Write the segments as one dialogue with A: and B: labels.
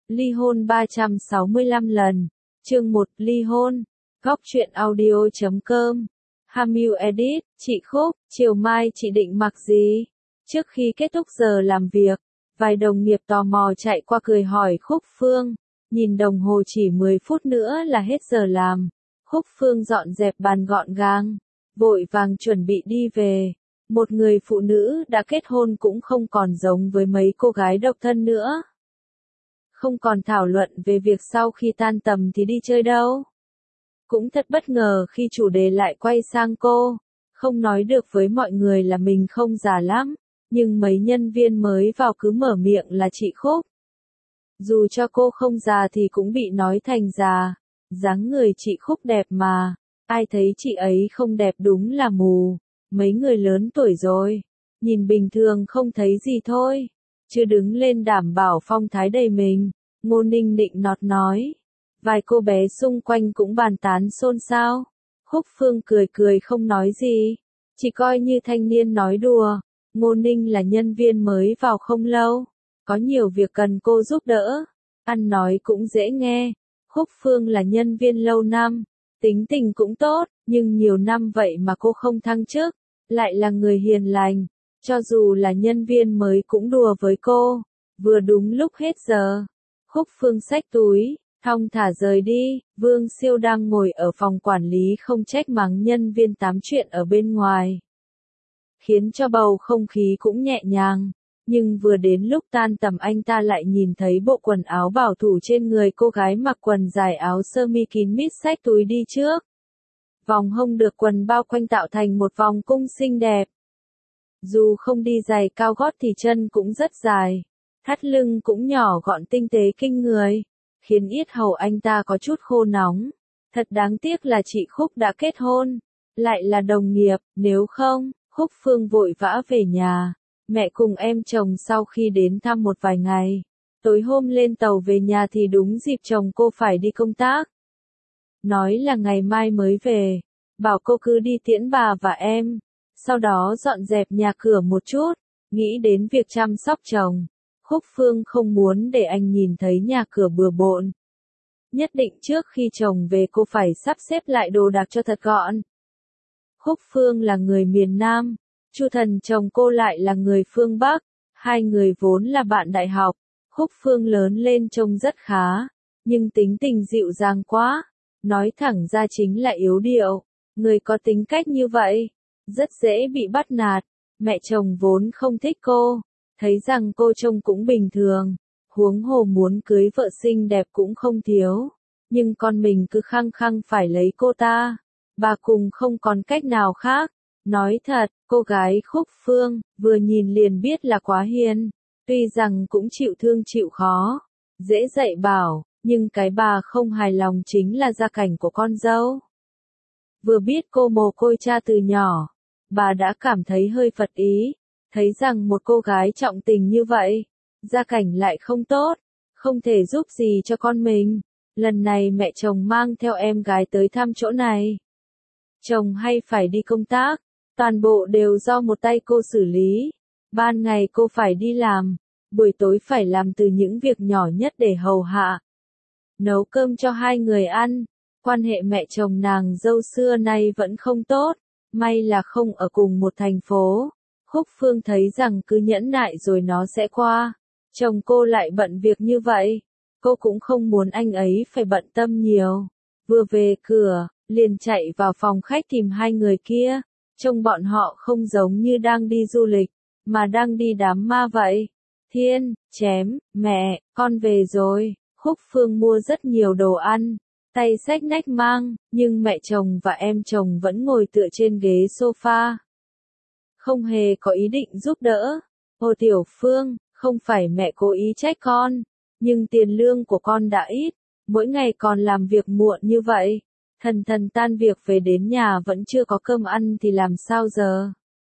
A: Ly hôn 365 lần. Chương 1 ly hôn. Góc truyện audio.com. Hamiu edit. Chị Khúc, chiều mai chị định mặc gì? Trước khi kết thúc giờ làm việc, vài đồng nghiệp tò mò chạy qua cười hỏi Khúc Phương. Nhìn đồng hồ chỉ 10 phút nữa là hết giờ làm. Khúc Phương dọn dẹp bàn gọn gàng, vội vàng chuẩn bị đi về. Một người phụ nữ đã kết hôn cũng không còn giống với mấy cô gái độc thân nữa. Không còn thảo luận về việc sau khi tan tầm thì đi chơi đâu. Cũng thật bất ngờ khi chủ đề lại quay sang cô. Không nói được với mọi người là mình không già lắm, nhưng mấy nhân viên mới vào cứ mở miệng là chị Khúc. Dù cho cô không già thì cũng bị nói thành già. Dáng người chị Khúc đẹp mà, ai thấy chị ấy không đẹp đúng là mù. Mấy người lớn tuổi rồi, nhìn bình thường không thấy gì thôi. Chưa đứng lên đảm bảo phong thái đầy mình, Ngô Ninh nịnh nọt nói. Vài cô bé xung quanh cũng bàn tán xôn xao. Khúc Phương cười cười không nói gì, chỉ coi như thanh niên nói đùa. Ngô Ninh là nhân viên mới vào không lâu, có nhiều việc cần cô giúp đỡ. Ăn nói cũng dễ nghe. Khúc Phương là nhân viên lâu năm, tính tình cũng tốt, nhưng nhiều năm vậy mà cô không thăng chức. Lại là người hiền lành, cho dù là nhân viên mới cũng đùa với cô. Vừa đúng lúc hết giờ, Khúc Phương xách túi, thong thả rời đi. Vương Siêu đang ngồi ở phòng quản lý không trách mắng nhân viên tám chuyện ở bên ngoài, khiến cho bầu không khí cũng nhẹ nhàng. Nhưng vừa đến lúc tan tầm anh ta lại nhìn thấy bộ quần áo bảo thủ trên người cô gái mặc quần dài áo sơ mi kín mít xách túi đi trước. Vòng hông được quần bao quanh tạo thành một vòng cung xinh đẹp. Dù không đi giày cao gót thì chân cũng rất dài. Thắt lưng cũng nhỏ gọn tinh tế kinh người, khiến yết hầu anh ta có chút khô nóng. Thật đáng tiếc là chị Khúc đã kết hôn, lại là đồng nghiệp, nếu không, Khúc Phương vội vã về nhà. Mẹ cùng em chồng sau khi đến thăm một vài ngày, tối hôm lên tàu về nhà thì đúng dịp chồng cô phải đi công tác. Nói là ngày mai mới về, bảo cô cứ đi tiễn bà và em, sau đó dọn dẹp nhà cửa một chút, nghĩ đến việc chăm sóc chồng. Khúc Phương không muốn để anh nhìn thấy nhà cửa bừa bộn. Nhất định trước khi chồng về cô phải sắp xếp lại đồ đạc cho thật gọn. Khúc Phương là người miền Nam, Chu Thần chồng cô lại là người phương Bắc, hai người vốn là bạn đại học. Khúc Phương lớn lên trông rất khá, nhưng tính tình dịu dàng quá, nói thẳng ra chính là yếu điệu. Người có tính cách như vậy, rất dễ bị bắt nạt. Mẹ chồng vốn không thích cô, thấy rằng cô trông cũng bình thường, huống hồ muốn cưới vợ xinh đẹp cũng không thiếu. Nhưng con mình cứ khăng khăng phải lấy cô ta, bà cùng không còn cách nào khác. Nói thật, cô gái Khúc Phương, vừa nhìn liền biết là quá hiền, tuy rằng cũng chịu thương chịu khó, dễ dạy bảo, nhưng cái bà không hài lòng chính là gia cảnh của con dâu. Vừa biết cô mồ côi cha từ nhỏ, bà đã cảm thấy hơi phật ý, thấy rằng một cô gái trọng tình như vậy, gia cảnh lại không tốt, không thể giúp gì cho con mình. Lần này mẹ chồng mang theo em gái tới thăm chỗ này. Chồng hay phải đi công tác, toàn bộ đều do một tay cô xử lý. Ban ngày cô phải đi làm, buổi tối phải làm từ những việc nhỏ nhất để hầu hạ. Nấu cơm cho hai người ăn. Quan hệ mẹ chồng nàng dâu xưa nay vẫn không tốt, may là không ở cùng một thành phố. Khúc Phương thấy rằng cứ nhẫn nại rồi nó sẽ qua. Chồng cô lại bận việc như vậy, cô cũng không muốn anh ấy phải bận tâm nhiều. Vừa về cửa, liền chạy vào phòng khách tìm hai người kia. Trông bọn họ không giống như đang đi du lịch, mà đang đi đám ma vậy. Thiên, chém, mẹ, con về rồi. Khúc Phương mua rất nhiều đồ ăn, tay xách nách mang, nhưng mẹ chồng và em chồng vẫn ngồi tựa trên ghế sofa. Không hề có ý định giúp đỡ. Ô Tiểu Phương, không phải mẹ cố ý trách con, nhưng tiền lương của con đã ít, mỗi ngày còn làm việc muộn như vậy. Thần tan việc về đến nhà vẫn chưa có cơm ăn thì làm sao giờ?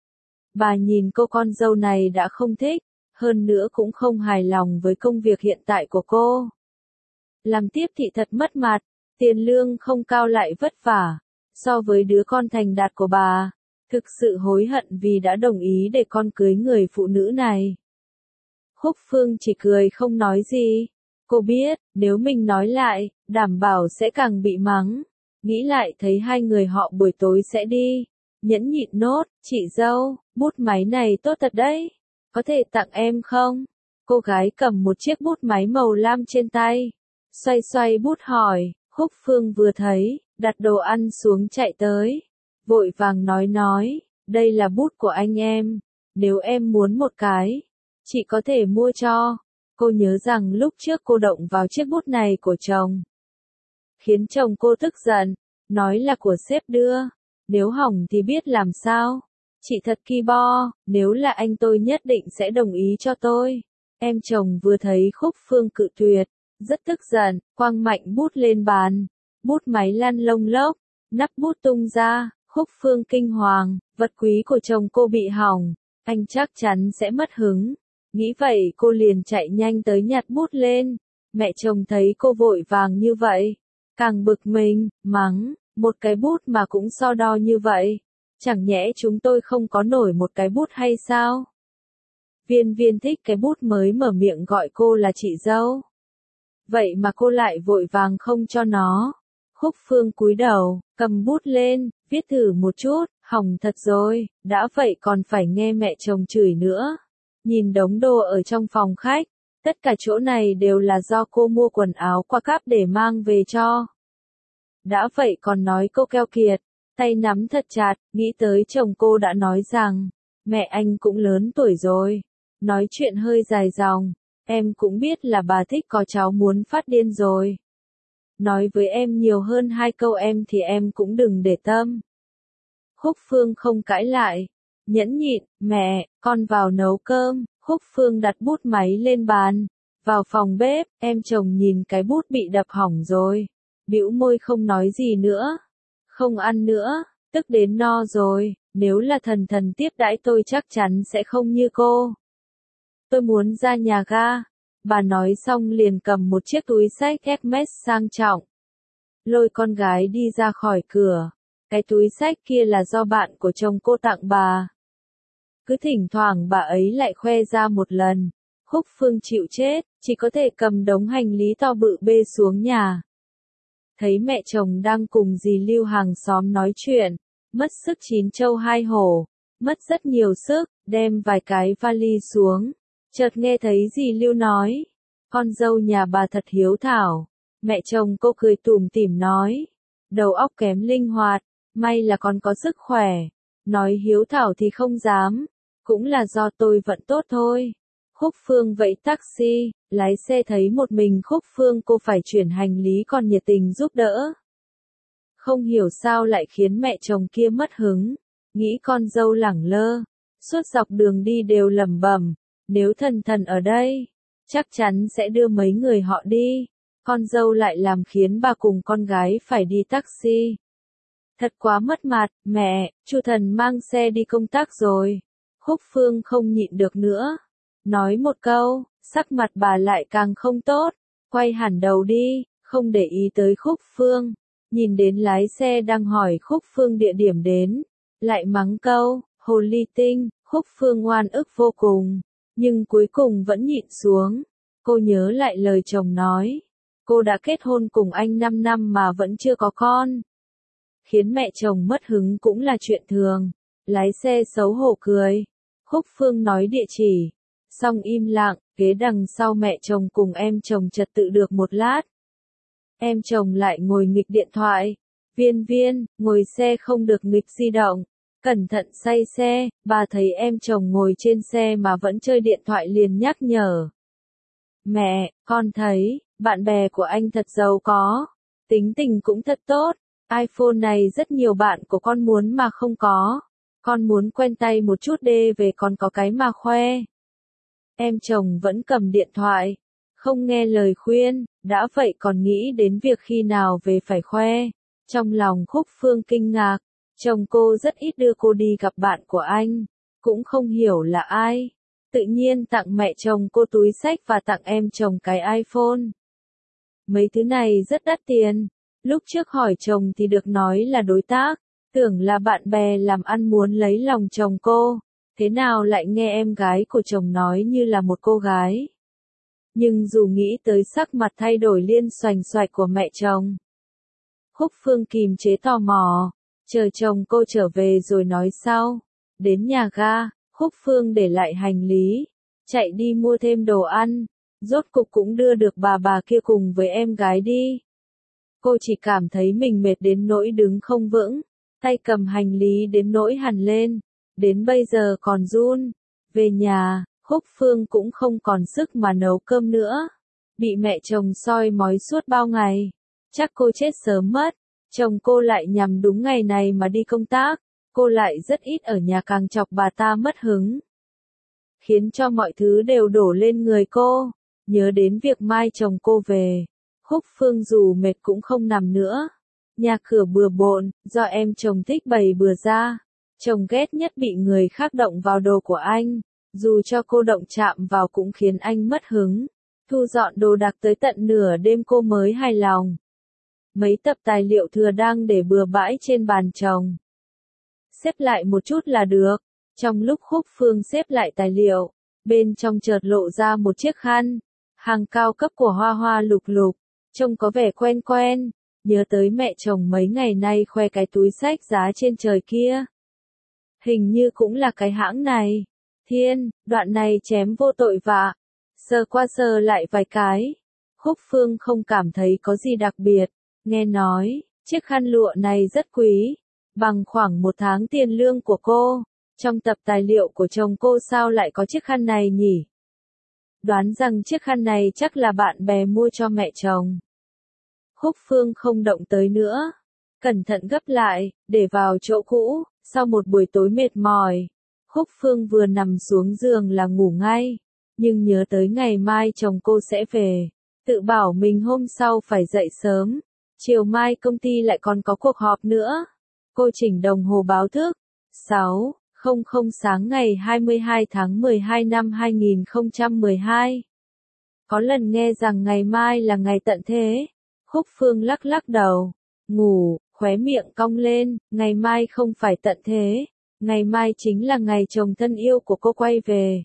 A: Bà nhìn cô con dâu này đã không thích, hơn nữa cũng không hài lòng với công việc hiện tại của cô. Làm tiếp thị thật mất mặt, tiền lương không cao lại vất vả. So với đứa con thành đạt của bà, thực sự hối hận vì đã đồng ý để con cưới người phụ nữ này. Khúc Phương chỉ cười không nói gì. Cô biết, nếu mình nói lại, đảm bảo sẽ càng bị mắng. Nghĩ lại thấy hai người họ buổi tối sẽ đi. Nhẫn nhịn nốt, chị dâu, bút máy này tốt thật đấy. Có thể tặng em không? Cô gái cầm một chiếc bút máy màu lam trên tay. Xoay xoay bút hỏi, Khúc Phương vừa thấy, đặt đồ ăn xuống chạy tới. Vội vàng nói, đây là bút của anh em. Nếu em muốn một cái, chị có thể mua cho. Cô nhớ rằng lúc trước cô động vào chiếc bút này của chồng. Khiến chồng cô tức giận, nói là của sếp đưa. Nếu hỏng thì biết làm sao. Chị thật ki bo, nếu là anh tôi nhất định sẽ đồng ý cho tôi. Em chồng vừa thấy Khúc Phương cự tuyệt, rất tức giận, quăng mạnh bút lên bàn. Bút máy lăn lông lốc, nắp bút tung ra, Khúc Phương kinh hoàng, vật quý của chồng cô bị hỏng, anh chắc chắn sẽ mất hứng. Nghĩ vậy cô liền chạy nhanh tới nhặt bút lên. Mẹ chồng thấy cô vội vàng như vậy, càng bực mình, mắng, một cái bút mà cũng so đo như vậy. Chẳng nhẽ chúng tôi không có nổi một cái bút hay sao? Viên Viên thích cái bút mới mở miệng gọi cô là chị dâu. Vậy mà cô lại vội vàng không cho nó. Khúc Phương cúi đầu, cầm bút lên, viết thử một chút, hỏng thật rồi, đã vậy còn phải nghe mẹ chồng chửi nữa. Nhìn đống đồ ở trong phòng khách, tất cả chỗ này đều là do cô mua quần áo qua cáp để mang về cho. Đã vậy còn nói cô keo kiệt, tay nắm thật chặt, nghĩ tới chồng cô đã nói rằng, mẹ anh cũng lớn tuổi rồi. Nói chuyện hơi dài dòng, em cũng biết là bà thích có cháu muốn phát điên rồi. Nói với em nhiều hơn hai câu em thì em cũng đừng để tâm. Khúc Phương không cãi lại, nhẫn nhịn, mẹ, con vào nấu cơm. Khúc Phương đặt bút máy lên bàn, vào phòng bếp, em chồng nhìn cái bút bị đập hỏng rồi, bĩu môi không nói gì nữa, không ăn nữa, tức đến no rồi, nếu là thần thần tiếp đãi tôi chắc chắn sẽ không như cô. Tôi muốn ra nhà ga. Bà nói xong liền cầm một chiếc túi xách Hermes sang trọng. Lôi con gái đi ra khỏi cửa. Cái túi xách kia là do bạn của chồng cô tặng bà. Cứ thỉnh thoảng bà ấy lại khoe ra một lần. Khúc Phương chịu chết, chỉ có thể cầm đống hành lý to bự bê xuống nhà. Thấy mẹ chồng đang cùng dì Lưu hàng xóm nói chuyện. Mất sức chín trâu hai hổ. Mất rất nhiều sức, đem vài cái vali xuống. Chợt nghe thấy dì Lưu nói, con dâu nhà bà thật hiếu thảo. Mẹ chồng cô cười tủm tỉm nói, đầu óc kém linh hoạt, may là con có sức khỏe. Nói hiếu thảo thì không dám, cũng là do tôi vận tốt thôi. Khúc Phương vẫy taxi, lái xe thấy một mình Khúc Phương cô phải chuyển hành lý còn nhiệt tình giúp đỡ. Không hiểu sao lại khiến mẹ chồng kia mất hứng, nghĩ con dâu lẳng lơ, suốt dọc đường đi đều lẩm bẩm. Nếu thần thần ở đây, chắc chắn sẽ đưa mấy người họ đi. Con dâu lại làm khiến bà cùng con gái phải đi taxi. Thật quá mất mặt, mẹ, chu thần mang xe đi công tác rồi. Khúc Phương không nhịn được nữa. Nói một câu, sắc mặt bà lại càng không tốt. Quay hẳn đầu đi, không để ý tới Khúc Phương. Nhìn đến lái xe đang hỏi Khúc Phương địa điểm đến. Lại mắng câu, hồ ly tinh. Khúc Phương oan ức vô cùng. Nhưng cuối cùng vẫn nhịn xuống. Cô nhớ lại lời chồng nói. Cô đã kết hôn cùng anh 5 năm mà vẫn chưa có con. Khiến mẹ chồng mất hứng cũng là chuyện thường. Lái xe xấu hổ cười. Khúc Phương nói địa chỉ. Xong im lặng, ghế đằng sau mẹ chồng cùng em chồng trật tự được một lát. Em chồng lại ngồi nghịch điện thoại. Viên Viên, ngồi xe không được nghịch di động. Cẩn thận say xe, bà thấy em chồng ngồi trên xe mà vẫn chơi điện thoại liền nhắc nhở. Mẹ, con thấy, bạn bè của anh thật giàu có, tính tình cũng thật tốt, iPhone này rất nhiều bạn của con muốn mà không có. Con muốn quen tay một chút đê về còn có cái mà khoe. Em chồng vẫn cầm điện thoại, không nghe lời khuyên, đã vậy còn nghĩ đến việc khi nào về phải khoe. Trong lòng Khúc Phương kinh ngạc. Chồng cô rất ít đưa cô đi gặp bạn của anh, cũng không hiểu là ai. Tự nhiên tặng mẹ chồng cô túi xách và tặng em chồng cái iPhone. Mấy thứ này rất đắt tiền. Lúc trước hỏi chồng thì được nói là đối tác, tưởng là bạn bè làm ăn muốn lấy lòng chồng cô. Thế nào lại nghe em gái của chồng nói như là một cô gái. Nhưng dù nghĩ tới sắc mặt thay đổi liên xoành xoạch của mẹ chồng, Húc Phương kìm chế tò mò, chờ chồng cô trở về rồi nói sau. Đến nhà ga, Húc Phương để lại hành lý, chạy đi mua thêm đồ ăn, rốt cục cũng đưa được bà kia cùng với em gái đi. Cô chỉ cảm thấy mình mệt đến nỗi đứng không vững, tay cầm hành lý đến nỗi hằn lên, đến bây giờ còn run. Về nhà, Húc Phương cũng không còn sức mà nấu cơm nữa, bị mẹ chồng soi mói suốt bao ngày, chắc cô chết sớm mất. Chồng cô lại nhằm đúng ngày này mà đi công tác, cô lại rất ít ở nhà càng chọc bà ta mất hứng, khiến cho mọi thứ đều đổ lên người cô. Nhớ đến việc mai chồng cô về, Húc Phương dù mệt cũng không nằm nữa. Nhà cửa bừa bộn, do em chồng thích bày bừa ra. Chồng ghét nhất bị người khác động vào đồ của anh, dù cho cô động chạm vào cũng khiến anh mất hứng. Thu dọn đồ đạc tới tận nửa đêm cô mới hài lòng. Mấy tập tài liệu thừa đang để bừa bãi trên bàn chồng, xếp lại một chút là được. Trong lúc Húc Phương xếp lại tài liệu, bên trong chợt lộ ra một chiếc khăn, hàng cao cấp của Hoa Hoa Lục Lục, trông có vẻ quen quen, nhớ tới mẹ chồng mấy ngày nay khoe cái túi xách giá trên trời kia. Hình như cũng là cái hãng này. Thiên, đoạn này chém vô tội vạ. Sờ qua sờ lại vài cái, Húc Phương không cảm thấy có gì đặc biệt. Nghe nói, chiếc khăn lụa này rất quý, bằng khoảng 1 tháng tiền lương của cô. Trong tập tài liệu của chồng cô sao lại có chiếc khăn này nhỉ? Đoán rằng chiếc khăn này chắc là bạn bè mua cho mẹ chồng. Húc Phương không động tới nữa, cẩn thận gấp lại, để vào chỗ cũ. Sau một buổi tối mệt mỏi, Húc Phương vừa nằm xuống giường là ngủ ngay, nhưng nhớ tới ngày mai chồng cô sẽ về, tự bảo mình hôm sau phải dậy sớm. Chiều mai công ty lại còn có cuộc họp nữa. Cô chỉnh đồng hồ báo thức. 6:00 sáng ngày 22 tháng 12 năm 2012. Có lần nghe rằng ngày mai là ngày tận thế. Húc Phương lắc lắc đầu, ngủ, khóe miệng cong lên, ngày mai không phải tận thế, ngày mai chính là ngày chồng thân yêu của cô quay về.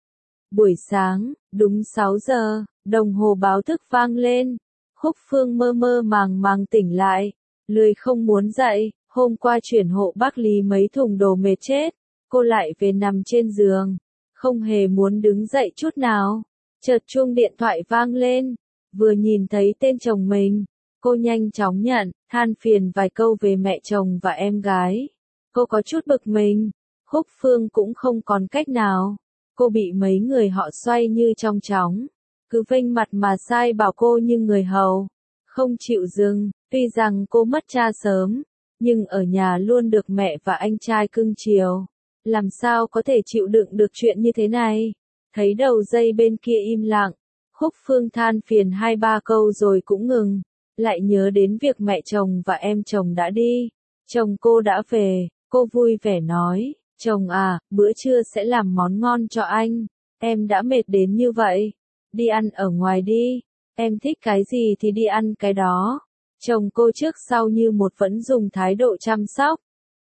A: Buổi sáng, đúng 6 giờ, đồng hồ báo thức vang lên. Húc Phương mơ mơ màng màng tỉnh lại, lười không muốn dậy, hôm qua chuyển hộ bác Lý mấy thùng đồ mệt chết, cô lại về nằm trên giường, không hề muốn đứng dậy chút nào. Chợt chuông điện thoại vang lên, vừa nhìn thấy tên chồng mình, cô nhanh chóng nhận, than phiền vài câu về mẹ chồng và em gái. Cô có chút bực mình, Húc Phương cũng không còn cách nào, cô bị mấy người họ xoay như trong chóng. Cứ vênh mặt mà sai bảo cô như người hầu, không chịu dừng. Tuy rằng cô mất cha sớm, nhưng ở nhà luôn được mẹ và anh trai cưng chiều, làm sao có thể chịu đựng được chuyện như thế này. Thấy đầu dây bên kia im lặng, Húc Phương than phiền 2-3 câu rồi cũng ngừng, lại nhớ đến việc mẹ chồng và em chồng đã đi, chồng cô đã về, cô vui vẻ nói, chồng à, bữa trưa sẽ làm món ngon cho anh, em đã mệt đến như vậy. Đi ăn ở ngoài đi, em thích cái gì thì đi ăn cái đó. Chồng cô trước sau như một vẫn dùng thái độ chăm sóc.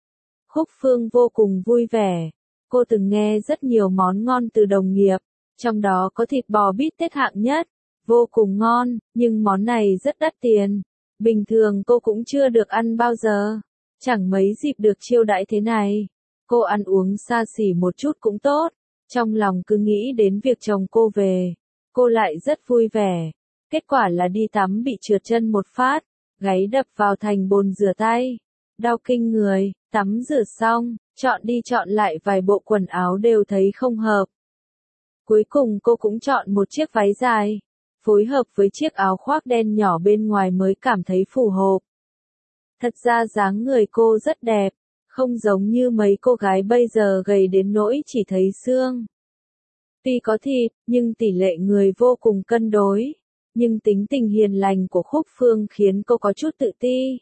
A: Húc Phương vô cùng vui vẻ. Cô từng nghe rất nhiều món ngon từ đồng nghiệp, trong đó có thịt bò bít tết hạng nhất, vô cùng ngon, nhưng món này rất đắt tiền. Bình thường cô cũng chưa được ăn bao giờ, chẳng mấy dịp được chiêu đãi thế này. Cô ăn uống xa xỉ một chút cũng tốt, trong lòng cứ nghĩ đến việc chồng cô về. Cô lại rất vui vẻ. Kết quả là đi tắm bị trượt chân một phát, gáy đập vào thành bồn rửa tay. Đau kinh người, tắm rửa xong, chọn đi chọn lại vài bộ quần áo đều thấy không hợp. Cuối cùng cô cũng chọn một chiếc váy dài, phối hợp với chiếc áo khoác đen nhỏ bên ngoài mới cảm thấy phù hợp. Thật ra dáng người cô rất đẹp, không giống như mấy cô gái bây giờ gầy đến nỗi chỉ thấy xương. Tuy có thịt, nhưng tỷ lệ người vô cùng cân đối. Nhưng tính tình hiền lành của Húc Phương khiến cô có chút tự ti.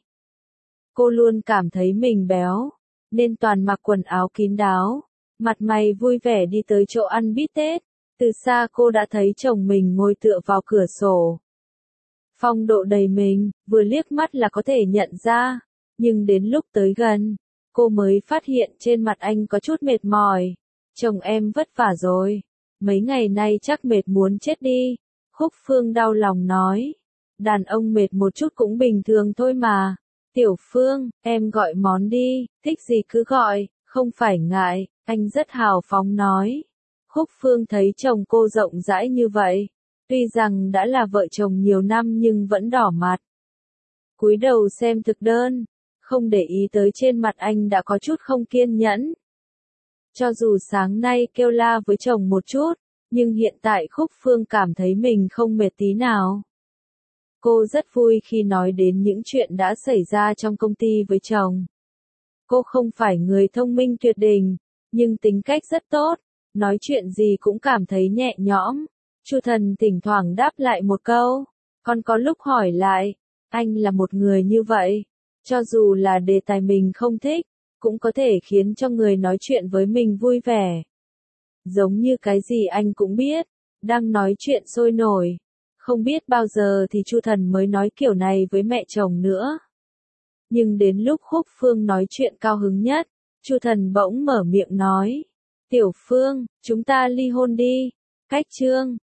A: Cô luôn cảm thấy mình béo, nên toàn mặc quần áo kín đáo, mặt mày vui vẻ đi tới chỗ ăn bít tết. Từ xa cô đã thấy chồng mình ngồi tựa vào cửa sổ. Phong độ đầy mình, vừa liếc mắt là có thể nhận ra, nhưng đến lúc tới gần, cô mới phát hiện trên mặt anh có chút mệt mỏi. Chồng em vất vả rồi. Mấy ngày nay chắc mệt muốn chết đi. Khúc Phương đau lòng nói. Đàn ông mệt một chút cũng bình thường thôi mà. Tiểu Phương, em gọi món đi, thích gì cứ gọi, không phải ngại, anh rất hào phóng nói. Khúc Phương thấy chồng cô rộng rãi như vậy, tuy rằng đã là vợ chồng nhiều năm nhưng vẫn đỏ mặt. Cúi đầu xem thực đơn, không để ý tới trên mặt anh đã có chút không kiên nhẫn. Cho dù sáng nay kêu la với chồng một chút, nhưng hiện tại Khúc Phương cảm thấy mình không mệt tí nào. Cô rất vui khi nói đến những chuyện đã xảy ra trong công ty với chồng. Cô không phải người thông minh tuyệt đỉnh, nhưng tính cách rất tốt, nói chuyện gì cũng cảm thấy nhẹ nhõm. Chu Thần thỉnh thoảng đáp lại một câu, còn có lúc hỏi lại, anh là một người như vậy, cho dù là đề tài mình không thích, cũng có thể khiến cho người nói chuyện với mình vui vẻ. Giống như cái gì anh cũng biết, đang nói chuyện sôi nổi. Không biết bao giờ thì Chu Thần mới nói kiểu này với mẹ chồng nữa. Nhưng đến lúc Khúc Phương nói chuyện cao hứng nhất, Chu Thần bỗng mở miệng nói. Tiểu Phương, chúng ta ly hôn đi. Cách chương